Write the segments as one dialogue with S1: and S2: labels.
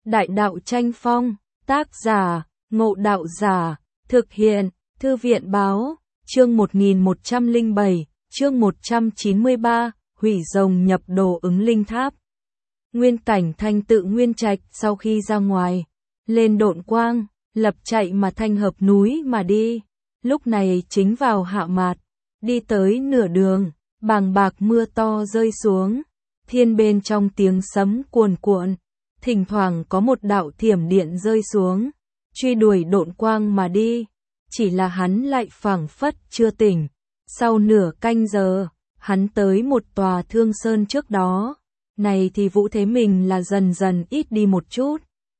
S1: Đại đạo tranh phong, tác giả, Ngộ Đạo Giả, thực hiện, Thư viện báo, chương 1107, chương 193, hủy rồng nhập đồ ứng linh tháp. Nguyên Cảnh Thanh tự Nguyên Trạch sau khi ra ngoài, lên độn quang, lập chạy mà thanh hợp núi mà đi. Lúc này chính vào hạ mạt, đi tới nửa đường, bàng bạc mưa to rơi xuống, thiên bên trong tiếng sấm cuồn cuộn, thỉnh thoảng có một đạo thiểm điện rơi xuống, truy đuổi độn quang mà đi. Chỉ là hắn lại phảng phất chưa tỉnh. Sau nửa canh giờ, hắn tới một tòa thương sơn trước đó. Này thì vũ thế mình là dần dần ít đi một chút.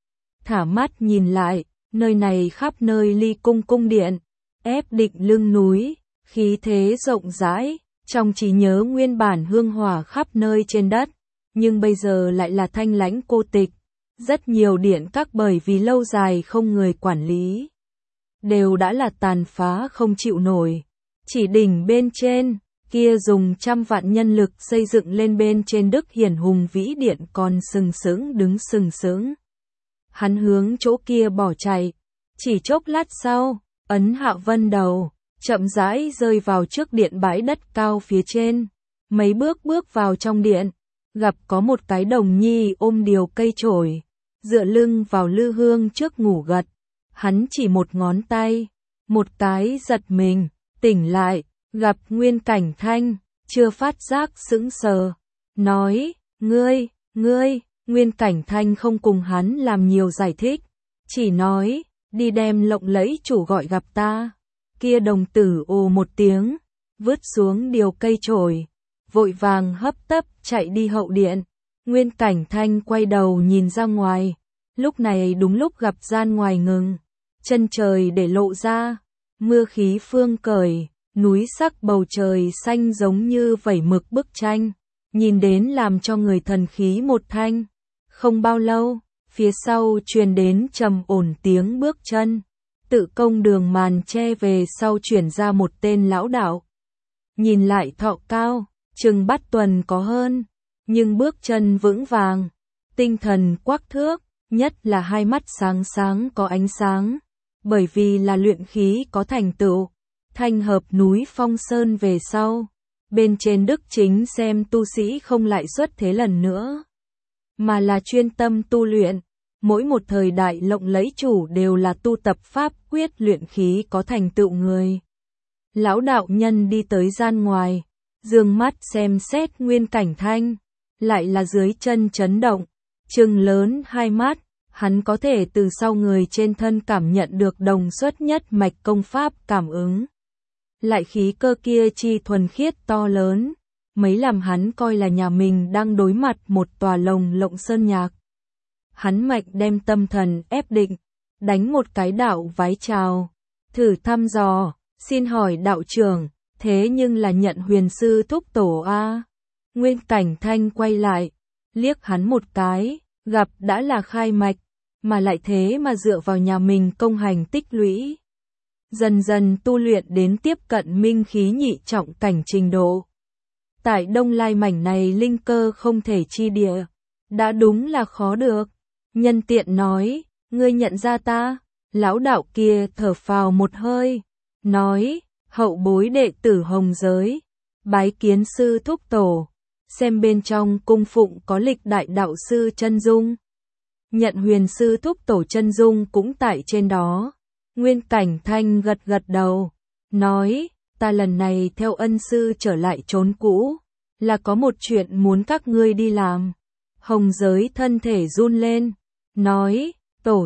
S1: Thả mắt nhìn lại, nơi này khắp nơi ly cung cung điện, ép định lưng núi, khí thế rộng rãi, trong trí nhớ nguyên bản hương hỏa khắp nơi trên đất, nhưng bây giờ lại là thanh lãnh cô tịch. Rất nhiều điện các bởi vì lâu dài không người quản lý, đều đã là tàn phá không chịu nổi. Chỉ đỉnh bên trên, kia dùng trăm vạn nhân lực xây dựng lên bên trên Đức Hiển hùng vĩ điện còn sừng sững đứng sừng sững. Hắn hướng chỗ kia bỏ chạy, chỉ chốc lát sau, ấn hạ vân đầu, chậm rãi rơi vào trước điện bãi đất cao phía trên. Mấy bước bước vào trong điện, gặp có một cái đồng nhi ôm điều cây chổi, dựa lưng vào lư hương trước ngủ gật. Hắn chỉ một ngón tay, một cái giật mình, tỉnh lại, gặp Nguyên Cảnh Thanh, chưa phát giác sững sờ, nói, ngươi, Nguyên Cảnh Thanh không cùng hắn làm nhiều giải thích, chỉ nói, đi đem lộng lẫy chủ gọi gặp ta. Kia đồng tử ồ một tiếng, vứt xuống điều cây chổi, vội vàng hấp tấp chạy đi hậu điện. Nguyên Cảnh Thanh quay đầu nhìn ra ngoài, lúc này đúng lúc gặp gian ngoài ngừng, chân trời để lộ ra, mưa khí phương cởi, núi sắc bầu trời xanh giống như vẩy mực bức tranh, nhìn đến làm cho người thần khí một thanh. Không bao lâu, phía sau truyền đến trầm ổn tiếng bước chân, tự công đường màn che về sau chuyển ra một tên lão đạo. Nhìn lại thọ cao, chừng bát tuần có hơn, nhưng bước chân vững vàng, tinh thần quắc thước, nhất là hai mắt sáng sáng có ánh sáng, bởi vì là luyện khí có thành tựu. Thanh hợp núi Phong Sơn về sau, bên trên Đức chính xem tu sĩ không lại xuất thế lần nữa, mà là chuyên tâm tu luyện. Mỗi một thời đại lộng lẫy chủ đều là tu tập pháp quyết luyện khí có thành tựu người. Lão đạo nhân đi tới gian ngoài, dương mắt xem xét Nguyên Cảnh Thanh, lại là dưới chân chấn động, trừng lớn hai mắt, hắn có thể từ sau người trên thân cảm nhận được đồng xuất nhất mạch công pháp cảm ứng. Lại khí cơ kia chi thuần khiết to lớn, mấy làm hắn coi là nhà mình đang đối mặt một tòa lồng lộng sơn nhạc. Hắn mạnh đem tâm thần ép định, đánh một cái đạo vái chào, thử thăm dò, xin hỏi đạo trưởng, thế nhưng là nhận huyền sư thúc tổ a? Nguyên Cảnh Thanh quay lại, liếc hắn một cái, gặp đã là khai mạch, mà lại thế mà dựa vào nhà mình công hành tích lũy. Dần dần tu luyện đến tiếp cận minh khí nhị trọng cảnh trình độ. Tại Đông Lai mảnh này linh cơ không thể chi địa, đã đúng là khó được. Nhân tiện nói, ngươi nhận ra ta? Lão đạo kia thở phào một hơi, nói, hậu bối đệ tử Hồng Giới, bái kiến sư thúc tổ, xem bên trong cung phụng có lịch đại đạo sư chân dung. Nhận huyền sư thúc tổ chân dung cũng tại trên đó. Nguyên Cảnh Thanh gật gật đầu, nói, ta lần này theo ân sư trở lại chốn cũ, là có một chuyện muốn các ngươi đi làm. Hồng Giới thân thể run lên, nói, tổ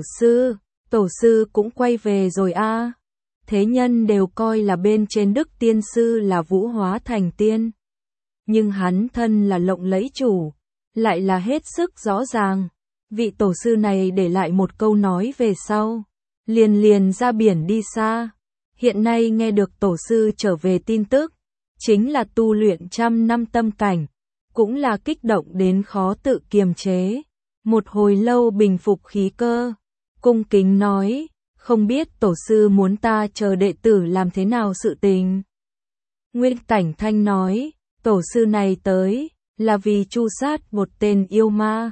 S1: sư cũng quay về rồi a. Thế nhân đều coi là bên trên Đức tiên sư là vũ hóa thành tiên, nhưng hắn thân là lộng lẫy chủ, lại là hết sức rõ ràng. Vị tổ sư này để lại một câu nói về sau, liền ra biển đi xa. Hiện nay nghe được tổ sư trở về tin tức, chính là tu luyện trăm năm tâm cảnh, cũng là kích động đến khó tự kiềm chế. Một hồi lâu bình phục khí cơ, cung kính nói, không biết tổ sư muốn ta chờ đệ tử làm thế nào sự tình. Nguyên Cảnh Thanh nói, tổ sư này tới, là vì tru sát một tên yêu ma,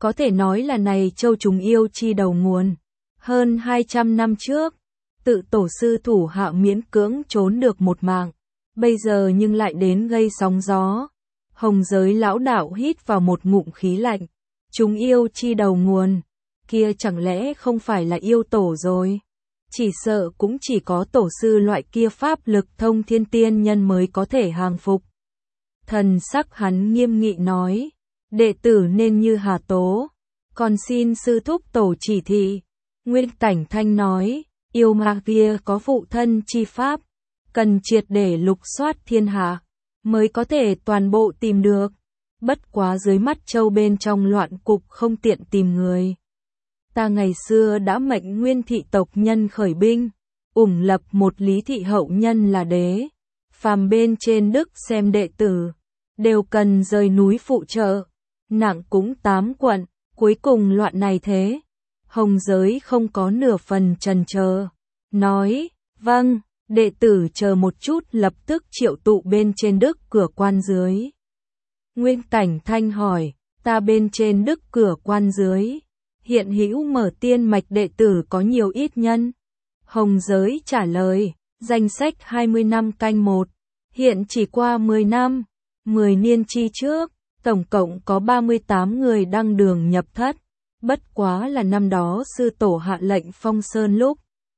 S1: Có thể nói là này châu chúng yêu chi đầu nguồn. Hơn 200 năm trước, tự tổ sư thủ hạ miễn cưỡng trốn được một mạng. Bây giờ nhưng lại đến gây sóng gió. Hồng giới lão đạo hít vào một ngụm khí lạnh. Chúng yêu chi đầu nguồn. Kia chẳng lẽ không phải là yêu tổ rồi? Chỉ sợ cũng chỉ có tổ sư loại kia pháp lực thông thiên tiên nhân mới có thể hàng phục. Thần sắc hắn nghiêm nghị nói. Đệ tử nên như Hà Tố. Còn xin sư thúc tổ chỉ thị. Nguyên Cảnh Thanh nói. Yêu ma kia có phụ thân chi pháp. Cần triệt để lục soát thiên hạ. Mới có thể toàn bộ tìm được. Bất quá dưới mắt châu bên trong loạn cục không tiện tìm người. Ta ngày xưa đã mệnh Nguyên thị tộc nhân khởi binh, lập một Lý thị hậu nhân là đế. Phàm bên trên đức xem đệ tử, đều cần rời núi phụ trợ. Nặng cũng 8 quận, cuối cùng loạn này thế. Hồng giới không có nửa phần chần chờ. Nói, vâng, đệ tử chờ một chút lập tức triệu tụ bên trên đức cửa quan dưới. Nguyên Cảnh Thanh hỏi, ta bên trên đức cửa quan dưới. Hiện hữu mở tiên mạch đệ tử có nhiều ít nhân. Hồng giới trả lời, danh sách 20 năm canh một, hiện chỉ qua 10 năm, 10 niên chi trước, tổng cộng có 38 người đăng đường nhập thất. Bất quá là năm đó sư tổ hạ lệnh phong sơn lúc.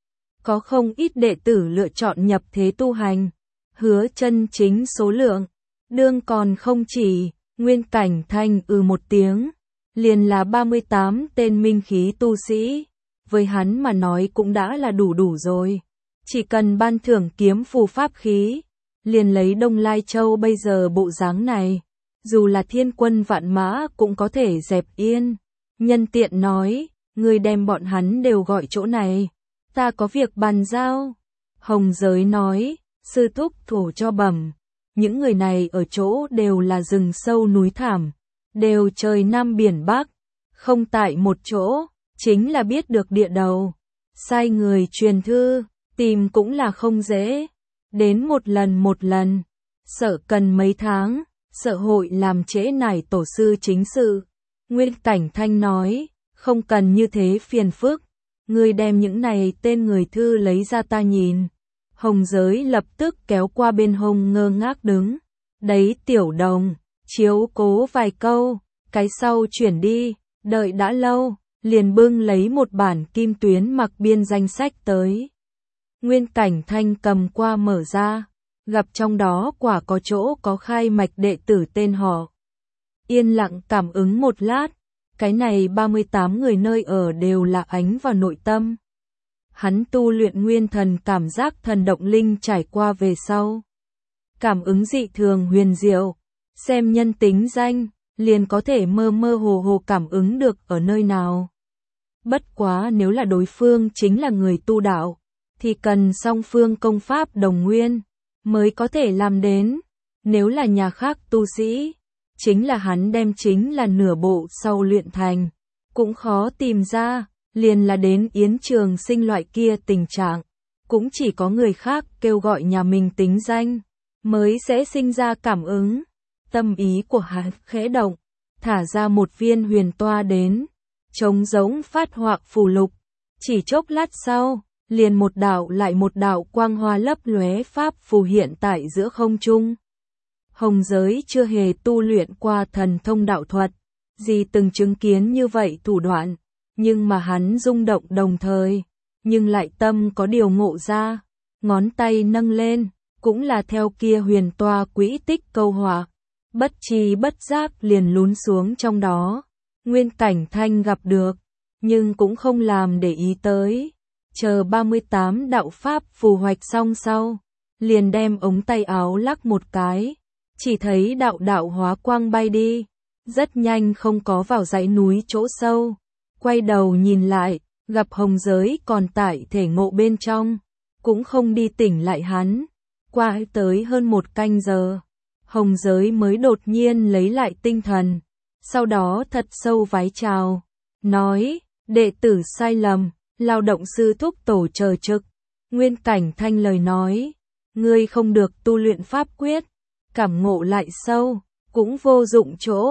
S1: Có không ít đệ tử lựa chọn nhập thế tu hành, hứa chân chính số lượng, đương còn không chỉ. Nguyên Cảnh Thanh một tiếng. Liền là 38 tên minh khí tu sĩ, với hắn mà nói cũng đã là đủ rồi. Chỉ cần ban thưởng kiếm phù pháp khí, liền lấy Đông Lai Châu bây giờ bộ dáng này, dù là thiên quân vạn mã cũng có thể dẹp yên. Nhân tiện nói, người đem bọn hắn đều gọi chỗ này, ta có việc bàn giao. Hồng giới nói, sư thúc thủ cho bẩm, những người này ở chỗ đều là rừng sâu núi thảm. Đều trời Nam biển Bắc, không tại một chỗ, chính là biết được địa đầu. Sai người truyền thư, tìm cũng là không dễ. Đến một lần, sợ cần mấy tháng, sợ hội làm trễ nải tổ sư chính sự. Nguyên Cảnh Thanh nói, không cần như thế phiền phức. Ngươi đem những này tên người thư lấy ra ta nhìn. Hồng giới lập tức kéo qua bên hông ngơ ngác đứng. Đấy tiểu đồng. Chiếu cố vài câu, cái sau chuyển đi, đợi đã lâu, liền bưng lấy một bản kim tuyến mặc biên danh sách tới. Nguyên Cảnh Thanh cầm qua mở ra, gặp trong đó quả có chỗ có khai mạch đệ tử tên họ. Yên lặng cảm ứng một lát, cái này 38 người nơi ở đều là ánh vào nội tâm. Hắn tu luyện nguyên thần cảm giác thần động linh trải qua về sau. Cảm ứng dị thường huyền diệu. Xem nhân tính danh, liền có thể mơ mơ hồ hồ cảm ứng được ở nơi nào. Bất quá nếu là đối phương chính là người tu đạo, thì cần song phương công pháp đồng nguyên, mới có thể làm đến. Nếu là nhà khác tu sĩ, chính là hắn đem chính là nửa bộ sau luyện thành, cũng khó tìm ra, liền là đến Yến Trường Sinh loại kia tình trạng. Cũng chỉ có người khác kêu gọi nhà mình tính danh, mới sẽ sinh ra cảm ứng. Tâm ý của hắn khẽ động, thả ra một viên huyền toa đến, trống giống phát họa phù lục. Chỉ chốc lát sau, liền một đạo lại một đạo quang hoa lấp lóe pháp phù hiện tại giữa không trung. Hồng giới chưa hề tu luyện qua thần thông đạo thuật, gì từng chứng kiến như vậy thủ đoạn, nhưng mà hắn rung động đồng thời, nhưng lại tâm có điều ngộ ra, ngón tay nâng lên, cũng là theo kia huyền toa quỹ tích câu họa. Bất tri bất giác liền lún xuống trong đó. Nguyên Cảnh Thanh gặp được, nhưng cũng không làm để ý tới. Chờ 38 đạo pháp phù hoạch xong sau, liền đem ống tay áo lắc một cái, chỉ thấy đạo đạo hóa quang bay đi, rất nhanh không có vào dãy núi chỗ sâu. Quay đầu nhìn lại, gặp Hồng giới còn tại thể ngộ bên trong, cũng không đi tỉnh lại hắn. Qua tới hơn một canh giờ, Hồng giới mới đột nhiên lấy lại tinh thần, sau đó thật sâu vái chào, nói, đệ tử sai lầm, lao động sư thúc tổ chờ trực. Nguyên Cảnh Thanh lời nói, ngươi không được tu luyện pháp quyết, cảm ngộ lại sâu, cũng vô dụng chỗ,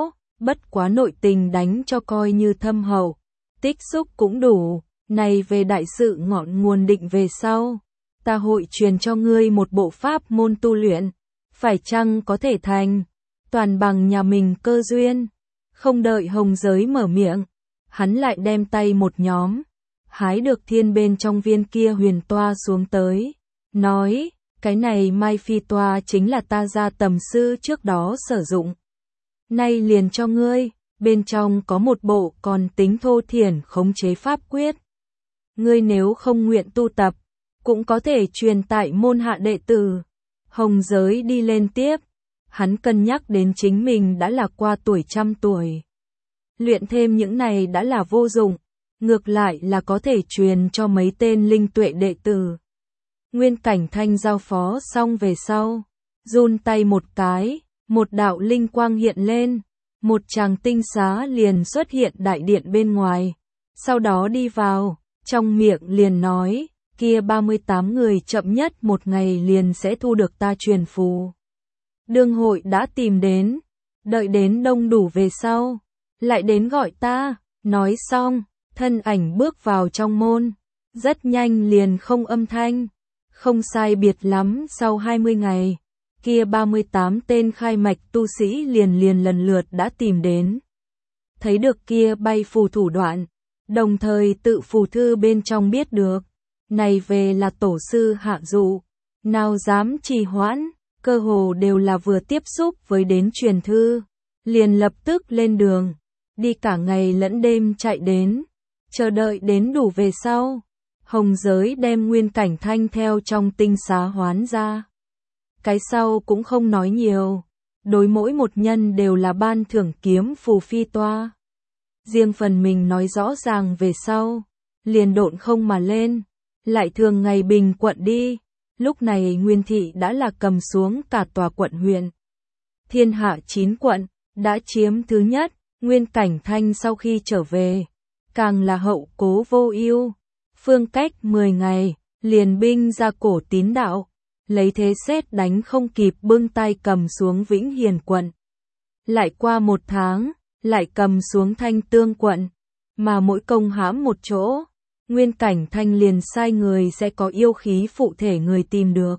S1: bất quá nội tình đánh cho coi như thâm hậu, tích xúc cũng đủ, này về đại sự ngọn nguồn định về sau, ta hội truyền cho ngươi một bộ pháp môn tu luyện, phải chăng có thể thành, toàn bằng nhà mình cơ duyên. Không đợi Hồng Giới mở miệng, hắn lại đem tay một nhóm, hái được thiên bên trong viên kia huyền toa xuống tới, nói, cái này Mai Phi toa chính là ta gia tầm sư trước đó sử dụng. Nay liền cho ngươi, bên trong có một bộ còn tính thô thiển khống chế pháp quyết. Ngươi nếu không nguyện tu tập, cũng có thể truyền tại môn hạ đệ tử. Hồng Giới đi lên tiếp, hắn cân nhắc đến chính mình đã là qua tuổi trăm tuổi. Luyện thêm những này đã là vô dụng, ngược lại là có thể truyền cho mấy tên linh tuệ đệ tử. Nguyên Cảnh Thanh giao phó xong về sau, run tay một cái, một đạo linh quang hiện lên, một tràng tinh xá liền xuất hiện đại điện bên ngoài, sau đó đi vào, trong miệng liền nói, kia 38 người chậm nhất một ngày liền sẽ thu được ta truyền phù. Đương hội đã tìm đến, đợi đến đông đủ về sau, lại đến gọi ta, nói xong, thân ảnh bước vào trong môn, rất nhanh liền không âm thanh, không sai biệt lắm sau 20 ngày, kia 38 tên khai mạch tu sĩ liền lần lượt đã tìm đến. Thấy được kia bay phù thủ đoạn, đồng thời tự phù thư bên trong biết được, này về là tổ sư hạ dụ, nào dám trì hoãn, cơ hồ đều là vừa tiếp xúc với đến truyền thư, liền lập tức lên đường, đi cả ngày lẫn đêm chạy đến, chờ đợi đến đủ về sau. Hồng Giới đem Nguyên Cảnh Thanh theo trong tinh xá hoán ra. Cái sau cũng không nói nhiều, đối mỗi một nhân đều là ban thưởng kiếm phù phi toa. Riêng phần mình nói rõ ràng về sau, liền độn không mà lên, lại thường ngày bình quận đi. Lúc này Nguyên Thị đã là cầm xuống cả tòa quận huyện. Thiên hạ 9 quận, đã chiếm thứ nhất, Nguyên Cảnh Thanh sau khi trở về, càng là hậu cố vô ưu. Phương cách 10 ngày, liền binh ra cổ Tín đạo, lấy thế xét đánh không kịp bưng tay cầm xuống Vĩnh Hiền quận. Lại qua 1 tháng, lại cầm xuống Thanh Tương quận, mà mỗi công hãm một chỗ, Nguyên Cảnh Thanh liền sai người sẽ có yêu khí phụ thể người tìm được.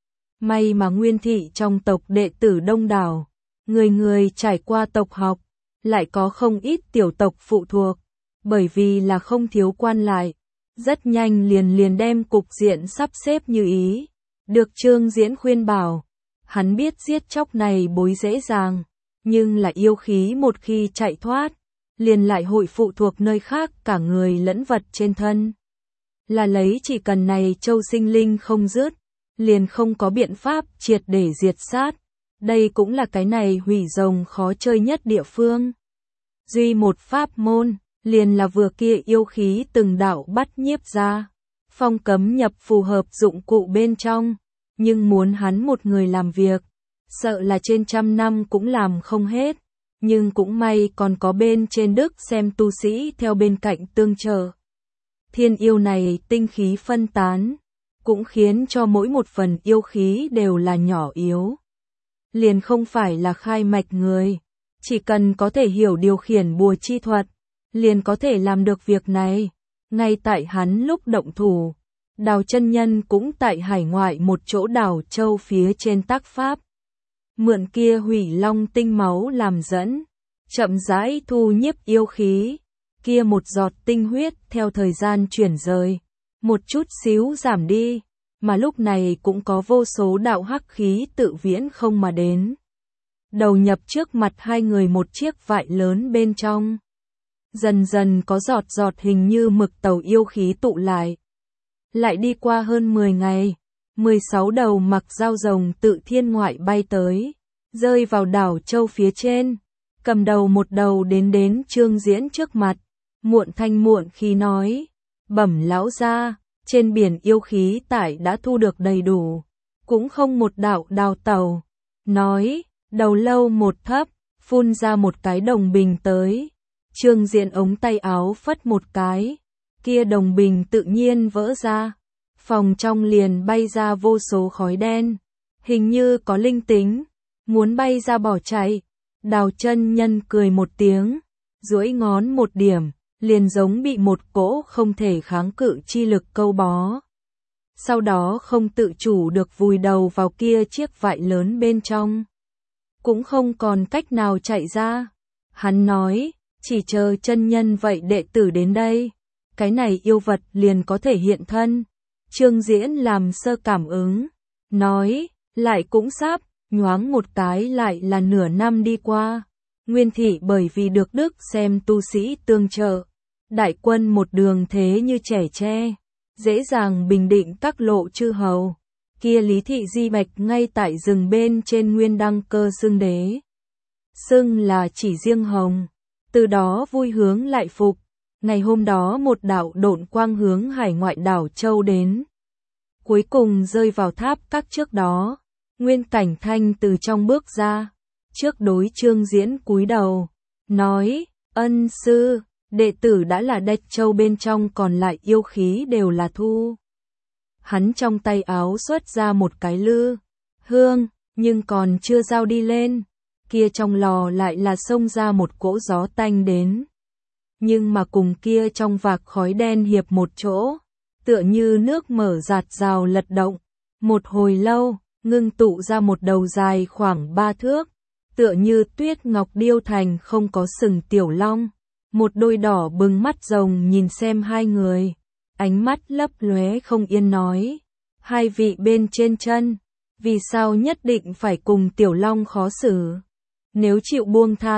S1: May mà Nguyên Thị trong tộc đệ tử đông đảo, người người trải qua tộc học, lại có không ít tiểu tộc phụ thuộc, bởi vì là không thiếu quan lại. Rất nhanh liền đem cục diện sắp xếp như ý, được Trương Diễn khuyên bảo, hắn biết giết chóc này bối dễ dàng, nhưng là yêu khí một khi chạy thoát, liền lại hội phụ thuộc nơi khác cả người lẫn vật trên thân. Là lấy chỉ cần này châu sinh linh không dứt, liền không có biện pháp triệt để diệt sát, đây cũng là cái này hủy rồng khó chơi nhất địa phương. Duy một pháp môn, liền là vừa kia yêu khí từng đạo bắt nhiếp ra, phong cấm nhập phù hợp dụng cụ bên trong, nhưng muốn hắn một người làm việc, sợ là trên 100 năm cũng làm không hết, nhưng cũng may còn có bên trên đức xem tu sĩ theo bên cạnh tương trợ. Thiên yêu này tinh khí phân tán, cũng khiến cho mỗi một phần yêu khí đều là nhỏ yếu. Liền không phải là khai mạch người, chỉ cần có thể hiểu điều khiển bùa chi thuật, liền có thể làm được việc này. Ngay tại hắn lúc động thủ, Đào chân nhân cũng tại hải ngoại một chỗ đảo châu phía trên tác pháp. Mượn kia hủy long tinh máu làm dẫn, chậm rãi thu nhiếp yêu khí, kia một giọt tinh huyết theo thời gian chuyển rời, một chút xíu giảm đi, mà lúc này cũng có vô số đạo hắc khí tự viễn không mà đến. Đầu nhập trước mặt hai người một chiếc vại lớn bên trong. Dần dần có giọt giọt hình như mực tàu yêu khí tụ lại. Lại đi qua hơn 10 ngày, 16 đầu mặc dao rồng tự thiên ngoại bay tới, rơi vào đảo châu phía trên, cầm đầu một đầu đến Trương Diễn trước mặt, muộn thanh muộn khí nói, bẩm lão gia, trên biển yêu khí tải đã thu được đầy đủ, cũng không một đạo đào tàu, nói, đầu lâu một thấp, phun ra một cái đồng bình tới, Trương Diễn ống tay áo phất một cái, kia đồng bình tự nhiên vỡ ra, phòng trong liền bay ra vô số khói đen, hình như có linh tính, muốn bay ra bỏ chạy, Đào chân nhân cười một tiếng, duỗi ngón một điểm, liền giống bị một cỗ không thể kháng cự chi lực câu bó. Sau đó không tự chủ được vùi đầu vào kia chiếc vại lớn bên trong. Cũng không còn cách nào chạy ra. Hắn nói, chỉ chờ chân nhân vậy đệ tử đến đây. Cái này yêu vật liền có thể hiện thân. Trương Diễn làm sơ cảm ứng. Nói, lại cũng sắp, nhoáng một cái lại là nửa năm đi qua. Nguyên thị bởi vì được đức xem tu sĩ tương trợ. Đại quân một đường thế như trẻ tre. Dễ dàng bình định các lộ chư hầu. Kia Lý Thị Di Bạch ngay tại rừng bên trên Nguyên Đăng Cơ xưng đế. Xưng là chỉ riêng hồng. Từ đó vui hướng lại phục. Ngày hôm đó một đạo độn quang hướng hải ngoại đảo Châu đến. Cuối cùng rơi vào tháp các trước đó. Nguyên Cảnh Thanh từ trong bước ra. Trước đối Trương Diễn cúi đầu. Nói, ân sư, đệ tử đã là Đạch Châu bên trong còn lại yêu khí đều là thu. Hắn trong tay áo xuất ra một cái lư, hương, nhưng còn chưa giao đi lên. Kia trong lò lại là xông ra một cỗ gió tanh đến. Nhưng mà cùng kia trong vạc khói đen hiệp một chỗ, tựa như nước mở giạt rào lật động. Một hồi lâu, ngưng tụ ra một đầu dài khoảng 3 thước, tựa như tuyết ngọc điêu thành không có sừng tiểu long. Một đôi đỏ bừng mắt rồng nhìn xem hai người, ánh mắt lấp lóe không yên nói. Hai vị bên trên chân, vì sao nhất định phải cùng tiểu long khó xử? Nếu chịu buông tha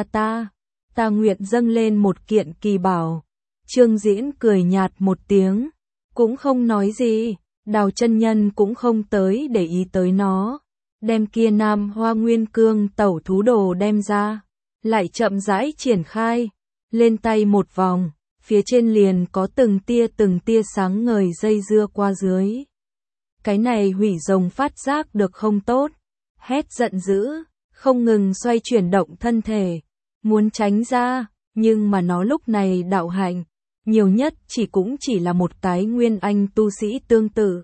S1: ta nguyện dâng lên một kiện kỳ bảo. Trương Diễn cười nhạt một tiếng, cũng không nói gì. Đào chân nhân cũng không tới để ý tới nó. Đem kia Nam Hoa Nguyên Cương tẩu thú đồ đem ra, lại chậm rãi triển khai. Lên tay một vòng, phía trên liền có từng tia sáng ngời dây dưa qua dưới. Cái này hủy rồng phát giác được không tốt, hét giận dữ, không ngừng xoay chuyển động thân thể, muốn tránh ra, nhưng mà nó lúc này đạo hạnh, nhiều nhất cũng chỉ là một cái nguyên anh tu sĩ tương tự.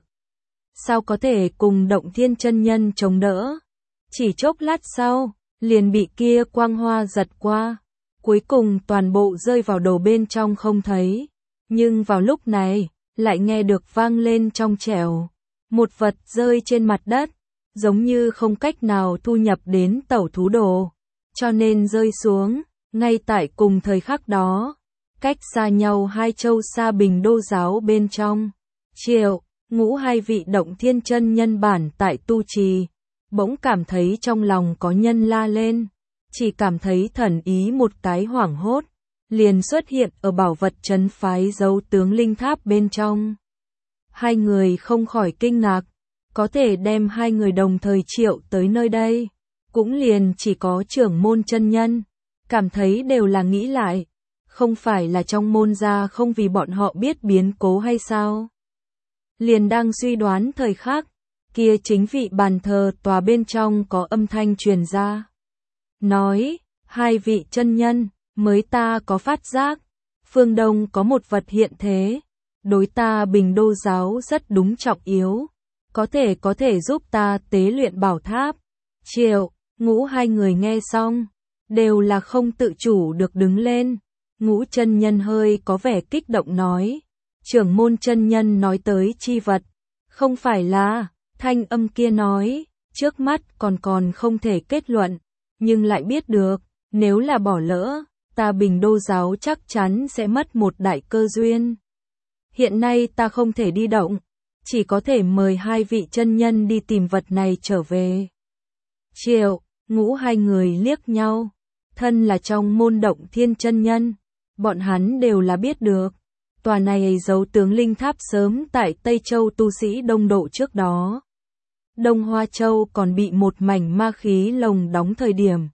S1: Sao có thể cùng Động Thiên chân nhân chống đỡ? Chỉ chốc lát sau, liền bị kia quang hoa giật qua. Cuối cùng toàn bộ rơi vào đầu bên trong không thấy. Nhưng vào lúc này, lại nghe được vang lên trong trẻo. Một vật rơi trên mặt đất, giống như không cách nào thu nhập đến tẩu thú đồ. Cho nên rơi xuống, ngay tại cùng thời khắc đó. Cách xa nhau hai châu xa Bình Đô giáo bên trong. Triệu, Ngũ hai vị Động Thiên chân nhân bản tại tu trì. Bỗng cảm thấy trong lòng có nhân la lên. Chỉ cảm thấy thần ý một cái hoảng hốt, liền xuất hiện ở bảo vật trấn phái dấu tướng linh tháp bên trong. Hai người không khỏi kinh ngạc, có thể đem hai người đồng thời triệu tới nơi đây, cũng liền chỉ có trưởng môn chân nhân, cảm thấy đều là nghĩ lại, không phải là trong môn gia không vì bọn họ biết biến cố hay sao. Liền đang suy đoán thời khắc, kia chính vị bàn thờ tòa bên trong có âm thanh truyền ra. Nói, hai vị chân nhân, mới ta có phát giác, phương Đông có một vật hiện thế, đối ta Bình Đô giáo rất đúng trọng yếu, có thể giúp ta tế luyện bảo tháp. Triệu, Ngũ hai người nghe xong, đều là không tự chủ được đứng lên. Ngũ chân nhân hơi có vẻ kích động nói, trưởng môn chân nhân nói tới chi vật, không phải là, thanh âm kia nói, trước mắt còn không thể kết luận. Nhưng lại biết được, nếu là bỏ lỡ, ta Bình Đô giáo chắc chắn sẽ mất một đại cơ duyên. Hiện nay ta không thể đi động, chỉ có thể mời hai vị chân nhân đi tìm vật này trở về. Triệu, Ngũ hai người liếc nhau, thân là trong môn Động Thiên chân nhân, bọn hắn đều là biết được. Tòa này giấu tướng linh tháp sớm tại Tây Châu tu sĩ đông độ trước đó. Đông Hoa Châu còn bị một mảnh ma khí lồng đóng thời điểm.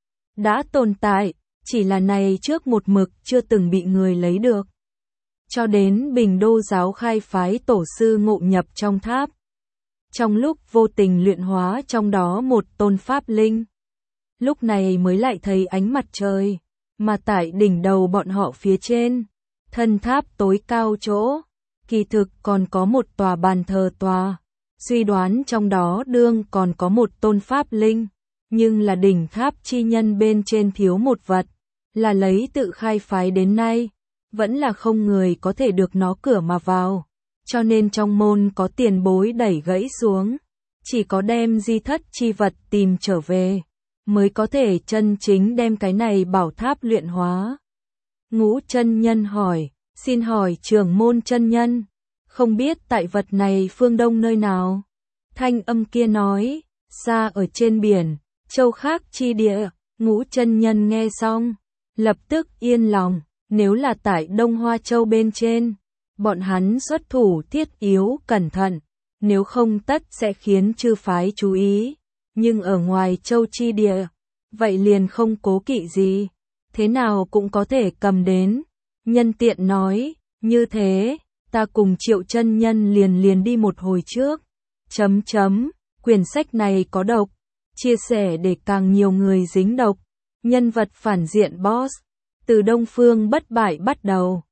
S1: Đã tồn tại, chỉ là này trước một mực chưa từng bị người lấy được. Cho đến Bình Đô giáo khai phái tổ sư ngộ nhập trong tháp. Trong lúc vô tình luyện hóa trong đó một tôn pháp linh. Lúc này mới lại thấy ánh mặt trời, mà tại đỉnh đầu bọn họ phía trên, thân tháp tối cao chỗ, kỳ thực còn có một tòa bàn thờ tòa. Suy đoán trong đó đương còn có một tôn pháp linh, nhưng là đỉnh tháp chi nhân bên trên thiếu một vật, là lấy tự khai phái đến nay, vẫn là không người có thể được nó cửa mà vào, cho nên trong môn có tiền bối đẩy gãy xuống, chỉ có đem di thất chi vật tìm trở về, mới có thể chân chính đem cái này bảo tháp luyện hóa. Ngũ chân nhân hỏi, xin hỏi trưởng môn chân nhân, không biết tại vật này phương đông nơi nào? Thanh âm kia nói, xa ở trên biển, châu khác chi địa. Ngũ chân nhân nghe xong, lập tức yên lòng, nếu là tại Đông Hoa Châu bên trên, bọn hắn xuất thủ thiết yếu cẩn thận, nếu không tất sẽ khiến chư phái chú ý, nhưng ở ngoài châu chi địa, vậy liền không cố kỵ gì, thế nào cũng có thể cầm đến. Nhân tiện nói, như thế, ta cùng Triệu chân nhân liền đi một hồi trước. Quyển sách này có độc, chia sẻ để càng nhiều người dính độc. Nhân vật phản diện boss, từ Đông Phương bất bại bắt đầu.